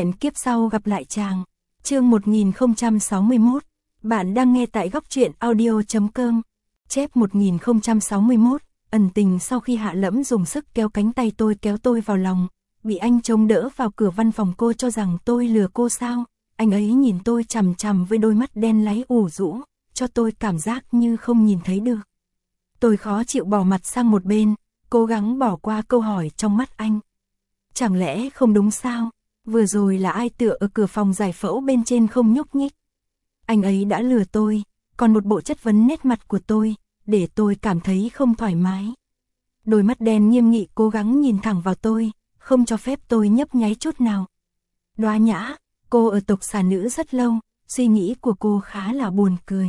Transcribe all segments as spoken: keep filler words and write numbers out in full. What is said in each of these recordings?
Hẹn kiếp sau gặp lại chàng. Chương một nghìn không trăm sáu mươi mốt. Bạn đang nghe tại góc truyện audio chấm com. Chép một nghìn không trăm sáu mươi mốt. Ẩn tình sau khi Hạ Lẫm dùng sức kéo cánh tay tôi kéo tôi vào lòng, bị anh chống đỡ vào cửa văn phòng. Cô cho rằng tôi lừa cô sao? Anh ấy nhìn tôi chằm chằm với đôi mắt đen láy ủ rũ, cho tôi cảm giác như không nhìn thấy được. Tôi khó chịu bỏ mặt sang một bên, cố gắng bỏ qua câu hỏi trong mắt anh. Chẳng lẽ không đúng sao? Vừa rồi là ai tựa ở cửa phòng giải phẫu bên trên không nhúc nhích? Anh ấy đã lừa tôi, còn một bộ chất vấn nét mặt của tôi, để tôi cảm thấy không thoải mái. Đôi mắt đen nghiêm nghị cố gắng nhìn thẳng vào tôi, không cho phép tôi nhấp nháy chút nào. Đoá Nhã, cô ở tộc xà nữ rất lâu, suy nghĩ của cô khá là buồn cười.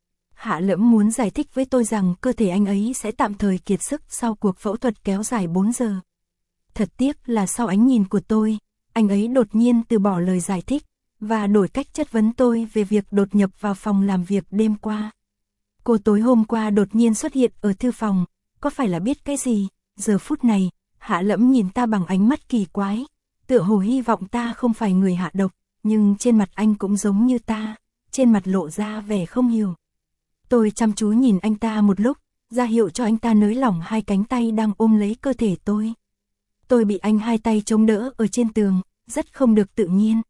Hạ Lẫm muốn giải thích với tôi rằng cơ thể anh ấy sẽ tạm thời kiệt sức sau cuộc phẫu thuật kéo dài bốn giờ. Thật tiếc là sau ánh nhìn của tôi, anh ấy đột nhiên từ bỏ lời giải thích, và đổi cách chất vấn tôi về việc đột nhập vào phòng làm việc đêm qua. Cô tối hôm qua đột nhiên xuất hiện ở thư phòng, có phải là biết cái gì? Giờ phút này, Hạ Lẫm nhìn ta bằng ánh mắt kỳ quái, tựa hồ hy vọng ta không phải người hạ độc, nhưng trên mặt anh cũng giống như ta, trên mặt lộ ra vẻ không hiểu. Tôi chăm chú nhìn anh ta một lúc, ra hiệu cho anh ta nới lỏng hai cánh tay đang ôm lấy cơ thể tôi. Tôi bị anh hai tay chống đỡ ở trên tường, rất không được tự nhiên.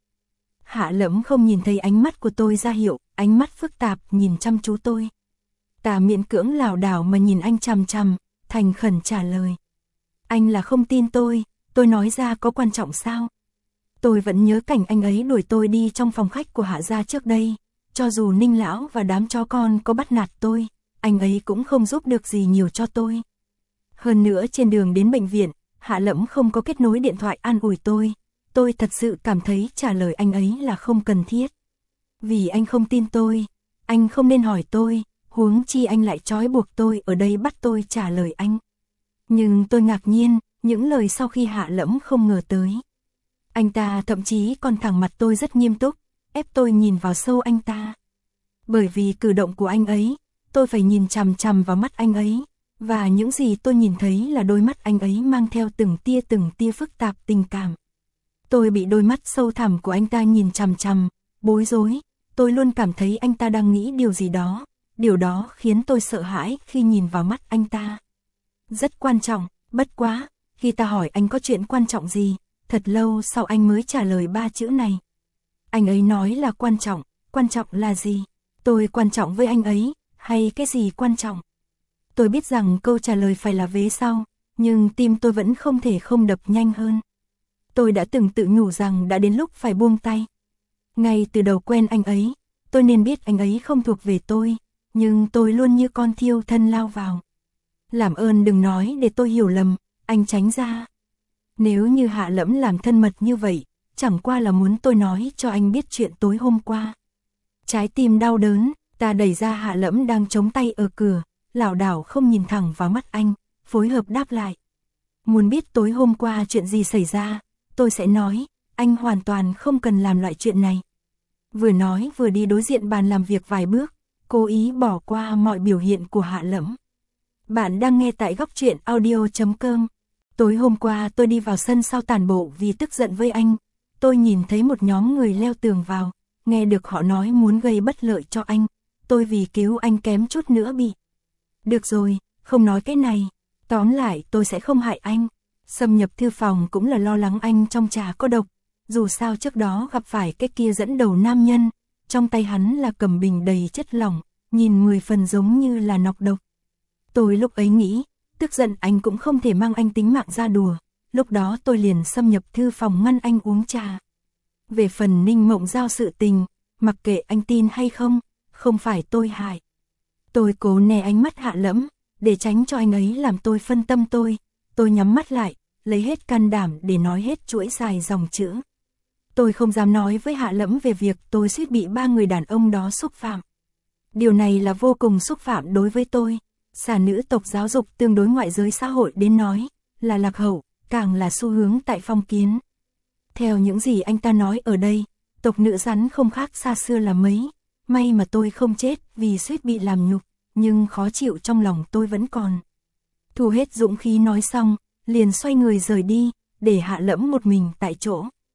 Hạ Lẫm không nhìn thấy ánh mắt của tôi ra hiệu, ánh mắt phức tạp nhìn chăm chú tôi. Ta miễn cưỡng lảo đảo mà nhìn anh chằm chằm, thành khẩn trả lời. Anh là không tin tôi, tôi nói ra có quan trọng sao? Tôi vẫn nhớ cảnh anh ấy đuổi tôi đi trong phòng khách của Hạ gia trước đây. Cho dù Ninh lão và đám chó con có bắt nạt tôi, anh ấy cũng không giúp được gì nhiều cho tôi. Hơn nữa trên đường đến bệnh viện, Hạ Lẫm không có kết nối điện thoại an ủi tôi. Tôi thật sự cảm thấy trả lời anh ấy là không cần thiết. Vì anh không tin tôi, anh không nên hỏi tôi, huống chi anh lại trói buộc tôi ở đây bắt tôi trả lời anh. Nhưng tôi ngạc nhiên, những lời sau khi Hạ Lẫm không ngờ tới. Anh ta thậm chí còn thẳng mặt tôi rất nghiêm túc, ép tôi nhìn vào sâu anh ta. Bởi vì cử động của anh ấy, tôi phải nhìn chằm chằm vào mắt anh ấy, và những gì tôi nhìn thấy là đôi mắt anh ấy mang theo từng tia từng tia phức tạp tình cảm. Tôi bị đôi mắt sâu thẳm của anh ta nhìn chằm chằm, bối rối, tôi luôn cảm thấy anh ta đang nghĩ điều gì đó, điều đó khiến tôi sợ hãi khi nhìn vào mắt anh ta. Rất quan trọng, bất quá, khi ta hỏi anh có chuyện quan trọng gì, thật lâu sau anh mới trả lời ba chữ này. Anh ấy nói là quan trọng, quan trọng là gì? Tôi quan trọng với anh ấy, hay cái gì quan trọng? Tôi biết rằng câu trả lời phải là vế sau, nhưng tim tôi vẫn không thể không đập nhanh hơn. Tôi đã từng tự nhủ rằng đã đến lúc phải buông tay. Ngay từ đầu quen anh ấy, tôi nên biết anh ấy không thuộc về tôi, nhưng tôi luôn như con thiêu thân lao vào. Làm ơn đừng nói để tôi hiểu lầm, anh tránh ra. Nếu như Hạ Lẫm làm thân mật như vậy, chẳng qua là muốn tôi nói cho anh biết chuyện tối hôm qua. Trái tim đau đớn, ta đẩy ra Hạ Lẫm đang chống tay ở cửa, lảo đảo không nhìn thẳng vào mắt anh, phối hợp đáp lại. Muốn biết tối hôm qua chuyện gì xảy ra, tôi sẽ nói, anh hoàn toàn không cần làm loại chuyện này. Vừa nói vừa đi đối diện bàn làm việc vài bước, cố ý bỏ qua mọi biểu hiện của Hạ Lẫm. Bạn đang nghe tại góc truyện audio chấm com. Tối hôm qua tôi đi vào sân sau tản bộ vì tức giận với anh. Tôi nhìn thấy một nhóm người leo tường vào, nghe được họ nói muốn gây bất lợi cho anh. Tôi vì cứu anh kém chút nữa bị. Được rồi, không nói cái này. Tóm lại tôi sẽ không hại anh. Xâm nhập thư phòng cũng là lo lắng anh trong trà có độc. Dù sao trước đó gặp phải cái kia dẫn đầu nam nhân. Trong tay hắn là cầm bình đầy chất lỏng, nhìn mười phần giống như là nọc độc. Tôi lúc ấy nghĩ, tức giận anh cũng không thể mang anh tính mạng ra đùa. Lúc đó tôi liền xâm nhập thư phòng ngăn anh uống trà. Về phần Ninh Mộng Giao sự tình, mặc kệ anh tin hay không, không phải tôi hại. Tôi cố né ánh mắt Hạ Lẫm, để tránh cho anh ấy làm tôi phân tâm tôi. Tôi nhắm mắt lại, lấy hết can đảm để nói hết chuỗi dài dòng chữ. Tôi không dám nói với Hạ Lẫm về việc tôi suýt bị ba người đàn ông đó xúc phạm. Điều này là vô cùng xúc phạm đối với tôi. Xà nữ tộc giáo dục tương đối ngoại giới xã hội đến nói, là lạc hậu, càng là xu hướng tại phong kiến. Theo những gì anh ta nói ở đây, tộc nữ rắn không khác xa xưa là mấy. May mà tôi không chết vì suýt bị làm nhục, nhưng khó chịu trong lòng tôi vẫn còn. Thu hết dũng khí nói xong, liền xoay người rời đi, để Hạ Lẫm một mình tại chỗ.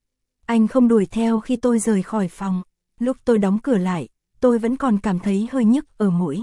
Anh không đuổi theo khi tôi rời khỏi phòng. Lúc tôi đóng cửa lại, tôi vẫn còn cảm thấy hơi nhức ở mũi.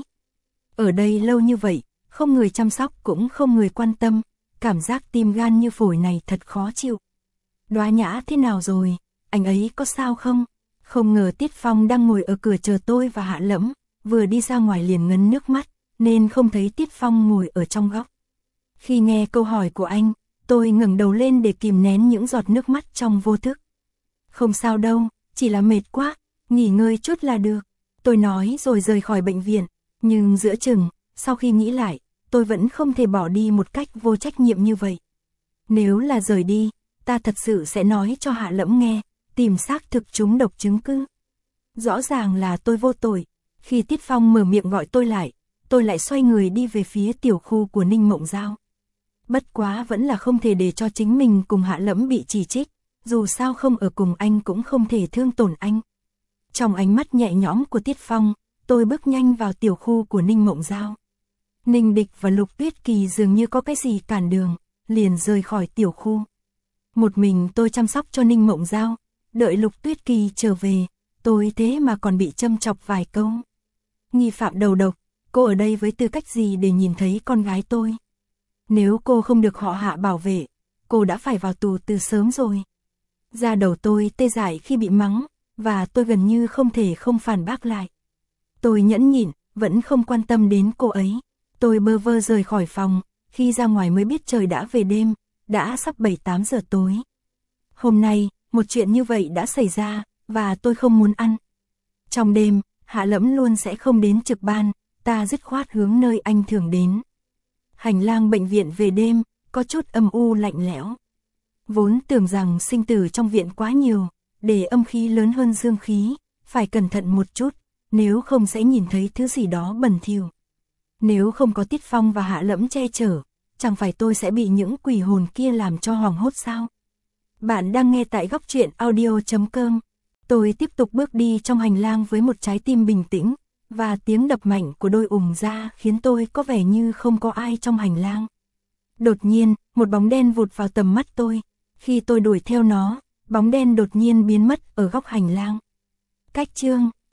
Ở đây lâu như vậy, không người chăm sóc cũng không người quan tâm, cảm giác tim gan như phổi này thật khó chịu. Đoá Nhã thế nào rồi, anh ấy có sao không? Không ngờ Tiết Phong đang ngồi ở cửa chờ tôi và Hạ Lẫm, vừa đi ra ngoài liền ngấn nước mắt, nên không thấy Tiết Phong ngồi ở trong góc. Khi nghe câu hỏi của anh, tôi ngẩng đầu lên để kìm nén những giọt nước mắt trong vô thức. Không sao đâu, chỉ là mệt quá, nghỉ ngơi chút là được. Tôi nói rồi rời khỏi bệnh viện, nhưng giữa chừng, sau khi nghĩ lại, tôi vẫn không thể bỏ đi một cách vô trách nhiệm như vậy. Nếu là rời đi, ta thật sự sẽ nói cho Hạ Lẫm nghe, tìm xác thực trúng độc chứng cứ. Rõ ràng là tôi vô tội. Khi Tiết Phong mở miệng gọi tôi lại, tôi lại xoay người đi về phía tiểu khu của Ninh Mộng Giao. Bất quá vẫn là không thể để cho chính mình cùng Hạ Lẫm bị chỉ trích, dù sao không ở cùng anh cũng không thể thương tổn anh. Trong ánh mắt nhẹ nhõm của Tiết Phong, tôi bước nhanh vào tiểu khu của Ninh Mộng Giao. Ninh Địch và Lục Tuyết Kỳ dường như có cái gì cản đường, liền rời khỏi tiểu khu. Một mình tôi chăm sóc cho Ninh Mộng Giao, đợi Lục Tuyết Kỳ trở về, tôi thế mà còn bị châm chọc vài câu. Nghi phạm đầu độc, cô ở đây với tư cách gì để nhìn thấy con gái tôi? Nếu cô không được họ Hạ bảo vệ, cô đã phải vào tù từ sớm rồi. Da đầu tôi tê dại khi bị mắng, và tôi gần như không thể không phản bác lại. Tôi nhẫn nhịn, vẫn không quan tâm đến cô ấy. Tôi bơ vơ rời khỏi phòng, khi ra ngoài mới biết trời đã về đêm, đã sắp bảy tám giờ tối. Hôm nay, một chuyện như vậy đã xảy ra, và tôi không muốn ăn. Trong đêm, Hạ Lẫm luôn sẽ không đến trực ban, ta dứt khoát hướng nơi anh thường đến. Hành lang bệnh viện về đêm, có chút âm u lạnh lẽo. Vốn tưởng rằng sinh tử trong viện quá nhiều, để âm khí lớn hơn dương khí, phải cẩn thận một chút, nếu không sẽ nhìn thấy thứ gì đó bẩn thỉu. Nếu không có Tiết Phong và Hạ Lẫm che chở, chẳng phải tôi sẽ bị những quỷ hồn kia làm cho hoảng hốt sao? Bạn đang nghe tại góc truyện audio chấm com. Tôi tiếp tục bước đi trong hành lang với một trái tim bình tĩnh, và tiếng đập mạnh của đôi ủng ra khiến tôi có vẻ như không có ai trong hành lang. Đột nhiên, một bóng đen vụt vào tầm mắt tôi. Khi tôi đuổi theo nó, bóng đen đột nhiên biến mất ở góc hành lang. Cách chương